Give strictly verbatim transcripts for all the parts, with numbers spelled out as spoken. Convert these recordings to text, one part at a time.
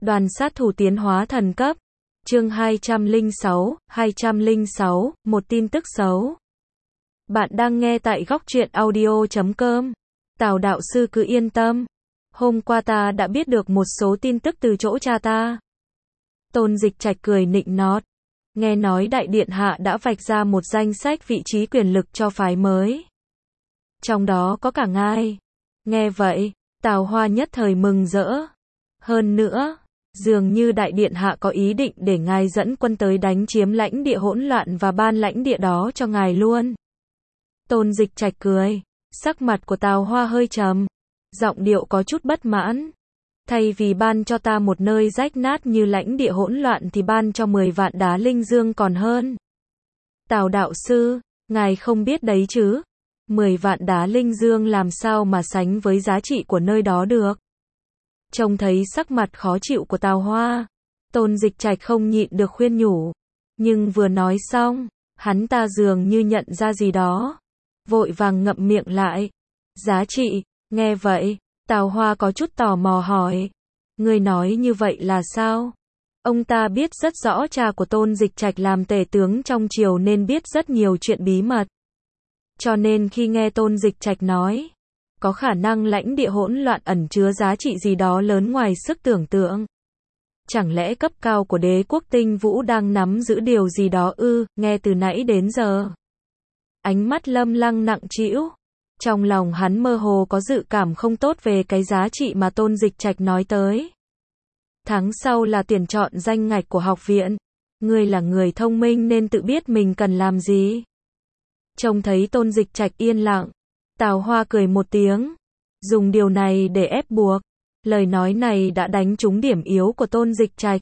Đoàn sát thủ tiến hóa thần cấp. Chương hai trăm lẻ sáu, hai trăm lẻ sáu, một tin tức xấu. Bạn đang nghe tại góc truyện audio chấm com. Tào đạo sư cứ yên tâm. Hôm qua ta đã biết được một số tin tức từ chỗ cha ta. Tôn Dịch Trạch cười nịnh nót. Nghe nói đại điện hạ đã vạch ra một danh sách vị trí quyền lực cho phái mới. Trong đó có cả ngài. Nghe vậy, Tào Hoa nhất thời mừng rỡ. Hơn nữa, dường như đại điện hạ có ý định để ngài dẫn quân tới đánh chiếm lãnh địa hỗn loạn và ban lãnh địa đó cho ngài luôn. Tôn Dịch Trạch cười, sắc mặt của Tào Hoa hơi trầm, giọng điệu có chút bất mãn. Thay vì ban cho ta một nơi rách nát như lãnh địa hỗn loạn thì ban cho mười vạn đá linh dương còn hơn. Tào đạo sư, ngài không biết đấy chứ, mười vạn đá linh dương làm sao mà sánh với giá trị của nơi đó được. Trông thấy sắc mặt khó chịu của Tào Hoa, Tôn Dịch Trạch không nhịn được khuyên nhủ. Nhưng vừa nói xong, hắn ta dường như nhận ra gì đó, vội vàng ngậm miệng lại. Giá trị, nghe vậy, Tào Hoa có chút tò mò hỏi. Ngươi nói như vậy là sao? Ông ta biết rất rõ cha của Tôn Dịch Trạch làm tể tướng trong triều nên biết rất nhiều chuyện bí mật. Cho nên khi nghe Tôn Dịch Trạch nói, có khả năng lãnh địa hỗn loạn ẩn chứa giá trị gì đó lớn ngoài sức tưởng tượng. Chẳng lẽ cấp cao của đế quốc Tinh Vũ đang nắm giữ điều gì đó ư? Nghe từ nãy đến giờ, ánh mắt Lâm Lăng nặng trĩu. Trong lòng hắn mơ hồ có dự cảm không tốt về cái giá trị mà Tôn Dịch Trạch nói tới. Tháng sau là tuyển chọn danh ngạch của học viện. Ngươi là người thông minh nên tự biết mình cần làm gì. Trông thấy Tôn Dịch Trạch yên lặng, Tào Hoa cười một tiếng, dùng điều này để ép buộc. Lời nói này đã đánh trúng điểm yếu của Tôn Dịch Trạch.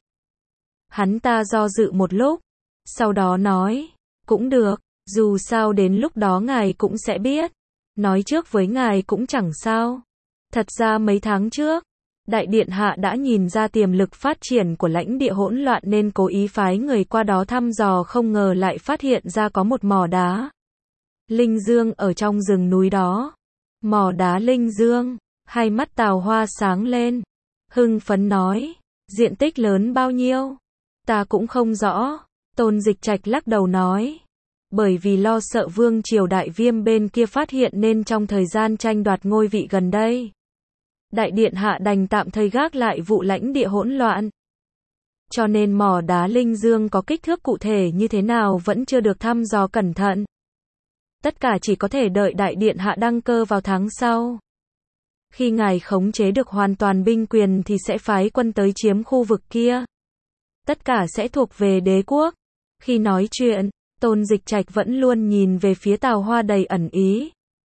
Hắn ta do dự một lúc, sau đó nói, cũng được, dù sao đến lúc đó ngài cũng sẽ biết. Nói trước với ngài cũng chẳng sao. Thật ra mấy tháng trước, Đại Điện Hạ đã nhìn ra tiềm lực phát triển của lãnh địa hỗn loạn nên cố ý phái người qua đó thăm dò, không ngờ lại phát hiện ra có một mỏ đá linh dương ở trong rừng núi đó. Mỏ đá linh dương, hai mắt Tào Hoa sáng lên, hưng phấn nói, diện tích lớn bao nhiêu? Ta cũng không rõ. Tôn Dịch Trạch lắc đầu nói, bởi vì lo sợ vương triều Đại Viêm bên kia phát hiện nên trong thời gian tranh đoạt ngôi vị gần đây, Đại Điện Hạ đành tạm thời gác lại vụ lãnh địa hỗn loạn. Cho nên mỏ đá linh dương có kích thước cụ thể như thế nào vẫn chưa được thăm dò cẩn thận. Tất cả chỉ có thể đợi Đại Điện Hạ đăng cơ vào tháng sau. Khi ngài khống chế được hoàn toàn binh quyền thì sẽ phái quân tới chiếm khu vực kia. Tất cả sẽ thuộc về đế quốc. Khi nói chuyện, Tôn Dịch Trạch vẫn luôn nhìn về phía Tào Hoa đầy ẩn ý.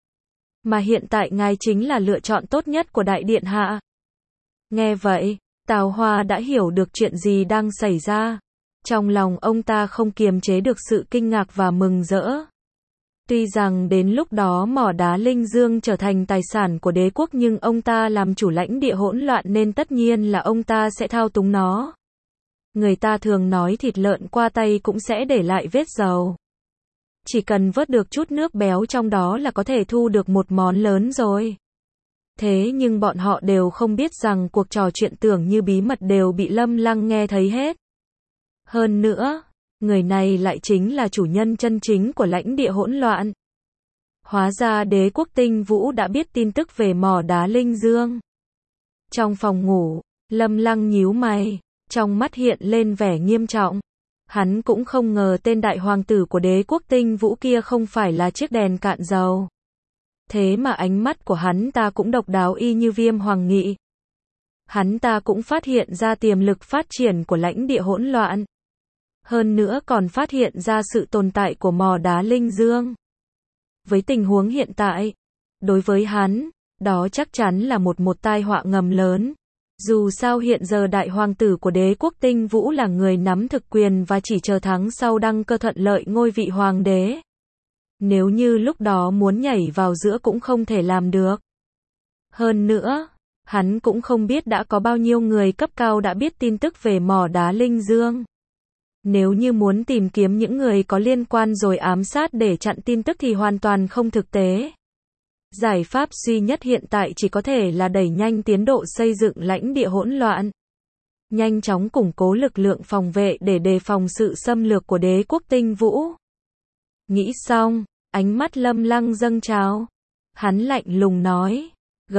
Mà hiện tại ngài chính là lựa chọn tốt nhất của Đại Điện Hạ. Nghe vậy, Tào Hoa đã hiểu được chuyện gì đang xảy ra. Trong lòng ông ta không kiềm chế được sự kinh ngạc và mừng rỡ. Tuy rằng đến lúc đó mỏ đá linh dương trở thành tài sản của đế quốc nhưng ông ta làm chủ lãnh địa hỗn loạn nên tất nhiên là ông ta sẽ thao túng nó. Người ta thường nói thịt lợn qua tay cũng sẽ để lại vết dầu. Chỉ cần vớt được chút nước béo trong đó là có thể thu được một món lớn rồi. Thế nhưng bọn họ đều không biết rằng cuộc trò chuyện tưởng như bí mật đều bị Lâm Lăng nghe thấy hết. Hơn nữa, người này lại chính là chủ nhân chân chính của lãnh địa hỗn loạn. Hóa ra đế quốc Tinh Vũ đã biết tin tức về mỏ đá linh dương. Trong phòng ngủ, Lâm Lăng nhíu mày, trong mắt hiện lên vẻ nghiêm trọng. Hắn cũng không ngờ tên đại hoàng tử của đế quốc Tinh Vũ kia không phải là chiếc đèn cạn dầu. Thế mà ánh mắt của hắn ta cũng độc đáo y như Viêm Hoàng Nghị. Hắn ta cũng phát hiện ra tiềm lực phát triển của lãnh địa hỗn loạn. Hơn nữa còn phát hiện ra sự tồn tại của mỏ đá linh dương. Với tình huống hiện tại, đối với hắn, đó chắc chắn là một một tai họa ngầm lớn. Dù sao hiện giờ đại hoàng tử của đế quốc Tinh Vũ là người nắm thực quyền và chỉ chờ tháng sau đăng cơ thuận lợi ngôi vị hoàng đế. Nếu như lúc đó muốn nhảy vào giữa cũng không thể làm được. Hơn nữa, hắn cũng không biết đã có bao nhiêu người cấp cao đã biết tin tức về mỏ đá linh dương. Nếu như muốn tìm kiếm những người có liên quan rồi ám sát để chặn tin tức thì hoàn toàn không thực tế. Giải pháp duy nhất hiện tại chỉ có thể là đẩy nhanh tiến độ xây dựng lãnh địa hỗn loạn. nhanh chóng củng cố lực lượng phòng vệ để đề phòng sự xâm lược của đế quốc Tinh Vũ. Nghĩ xong, ánh mắt Lâm Lăng dâng trào. Hắn lạnh lùng nói,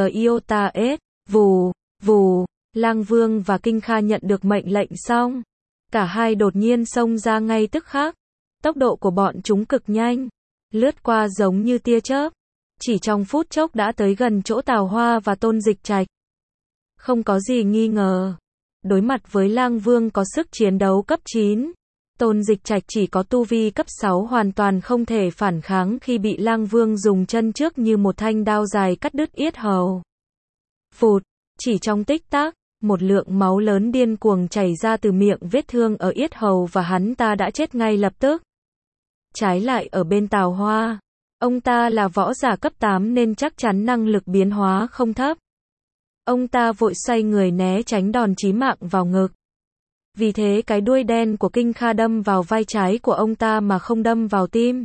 Giotaes, vù, vù, Lang Vương và Kinh Kha nhận được mệnh lệnh xong. Cả hai đột nhiên xông ra ngay tức khắc. Tốc độ của bọn chúng cực nhanh, lướt qua giống như tia chớp. Chỉ trong phút chốc đã tới gần chỗ Tào Hoa và Tôn Dịch Trạch. Không có gì nghi ngờ. Đối mặt với Lang Vương có sức chiến đấu cấp chín, Tôn Dịch Trạch chỉ có tu vi cấp sáu hoàn toàn không thể phản kháng khi bị Lang Vương dùng chân trước như một thanh đao dài cắt đứt yết hầu. Phụt, chỉ trong tích tắc, một lượng máu lớn điên cuồng chảy ra từ miệng vết thương ở yết hầu và hắn ta đã chết ngay lập tức. Trái lại ở bên Tào Hoa, ông ta là võ giả cấp tám nên chắc chắn năng lực biến hóa không thấp. Ông ta vội xoay người né tránh đòn chí mạng vào ngực. Vì thế cái đuôi đen của Kinh Kha đâm vào vai trái của ông ta mà không đâm vào tim.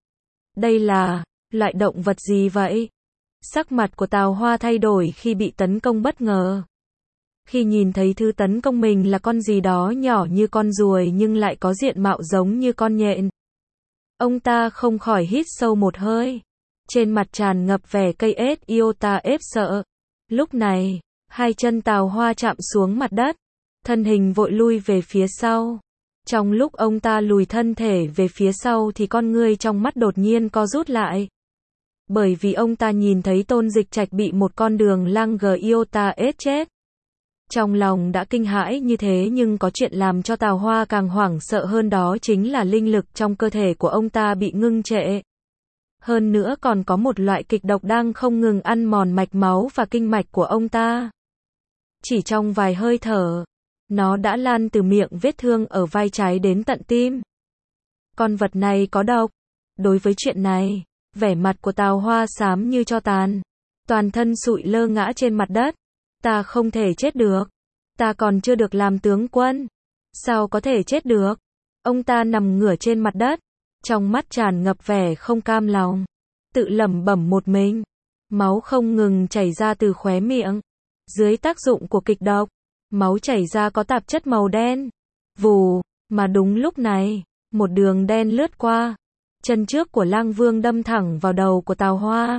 Đây là loại động vật gì vậy? Sắc mặt của Tào Hoa thay đổi khi bị tấn công bất ngờ. Khi nhìn thấy thứ tấn công mình là con gì đó nhỏ như con ruồi nhưng lại có diện mạo giống như con nhện. Ông ta không khỏi hít sâu một hơi. Trên mặt tràn ngập vẻ cây ết iota ép sợ. Lúc này, hai chân Tào Hoa chạm xuống mặt đất. Thân hình vội lui về phía sau. Trong lúc ông ta lùi thân thể về phía sau thì con ngươi trong mắt đột nhiên co rút lại. Bởi vì ông ta nhìn thấy Tôn Dịch Trạch bị một con đường lang Giotaes chết. Trong lòng đã kinh hãi như thế nhưng có chuyện làm cho Tào Hoa càng hoảng sợ hơn đó chính là linh lực trong cơ thể của ông ta bị ngưng trệ. Hơn nữa còn có một loại kịch độc đang không ngừng ăn mòn mạch máu và kinh mạch của ông ta. Chỉ trong vài hơi thở, nó đã lan từ miệng vết thương ở vai trái đến tận tim. Con vật này có độc. Đối với chuyện này, vẻ mặt của Tào Hoa xám như tro tàn. Toàn thân sụi lơ ngã trên mặt đất. Ta không thể chết được. Ta còn chưa được làm tướng quân. Sao có thể chết được? Ông ta nằm ngửa trên mặt đất. Trong mắt tràn ngập vẻ không cam lòng. Tự lẩm bẩm một mình. Máu không ngừng chảy ra từ khóe miệng. Dưới tác dụng của kịch độc, máu chảy ra có tạp chất màu đen. Vù, mà đúng lúc này, một đường đen lướt qua. Chân trước của Lang Vương đâm thẳng vào đầu của Tào Hoa.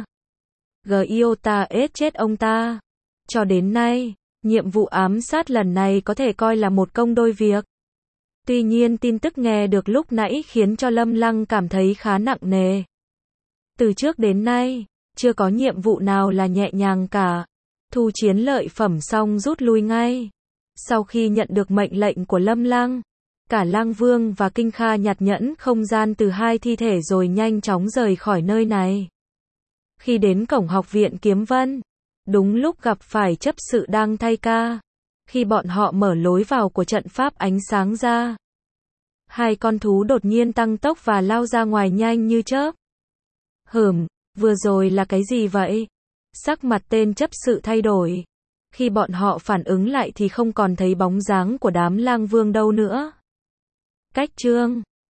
Giotaes chết ông ta. Cho đến nay, nhiệm vụ ám sát lần này có thể coi là một công đôi việc. Tuy nhiên tin tức nghe được lúc nãy khiến cho Lâm Lăng cảm thấy khá nặng nề. Từ trước đến nay, chưa có nhiệm vụ nào là nhẹ nhàng cả. Thu chiến lợi phẩm xong rút lui ngay. Sau khi nhận được mệnh lệnh của Lâm Lăng, cả Lang Vương và Kinh Kha nhặt nhẫn không gian từ hai thi thể rồi nhanh chóng rời khỏi nơi này. Khi đến cổng học viện Kiếm Vân, đúng lúc gặp phải chấp sự đang thay ca. Khi bọn họ mở lối vào của trận pháp ánh sáng ra, hai con thú đột nhiên tăng tốc và lao ra ngoài nhanh như chớp. Hửm, vừa rồi là cái gì vậy? Sắc mặt tên chấp sự thay đổi. Khi bọn họ phản ứng lại thì không còn thấy bóng dáng của đám Lang Vương đâu nữa. Cách chương